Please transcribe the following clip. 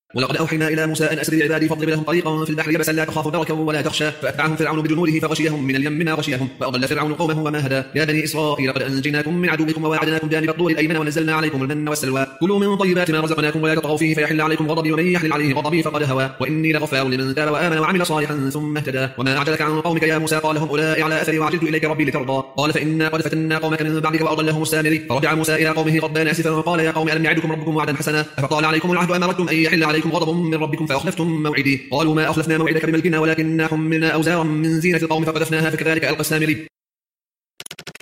ولقد أوحينا إلى موسى أن أسر بعبادي فاضرب لهم طريقا في البحر يبسا لا تخاف دركا ولا تخشى فأتبعهم فرعون بجنوده فغشيهم من اليم ما غشيهم فأضل فرعون قومه وما هدى يا بني إسرائيل قد أنجيناكم من عدوكم وواعدناكم جانب الطور الأيمن ونزلنا عليكم المن والسلوى كلوا من طيبات ما رزقناكم ولا تطغوا فيه فيحل عليكم غضبي ومن يحلل عليه غضبي فقد هوى وإني لغفار لمن تاب وآمن وعمل صالحا ثم اهتدى وما أعجلك عن قومك يا موسى قال هم أولئك على أثري وعجلت إليك ربي لترضى قال فإنا قد فتنا قومك من بعدك وأضلهم السامري فرجع موسى إلى قومه غضبان آسفا وقال يا قوم ألم يعدكم ربكم وعدا حسنا أفطال عليكم العهد أمرتم أن يحل عليكم غضب من ربكم فأخلفتم موعدي قالوا ما أخلفنا موعدك بملكنا ولكننا حملنا أوزارا من زينة القوم فقذفناها فكذلك ألقى السامري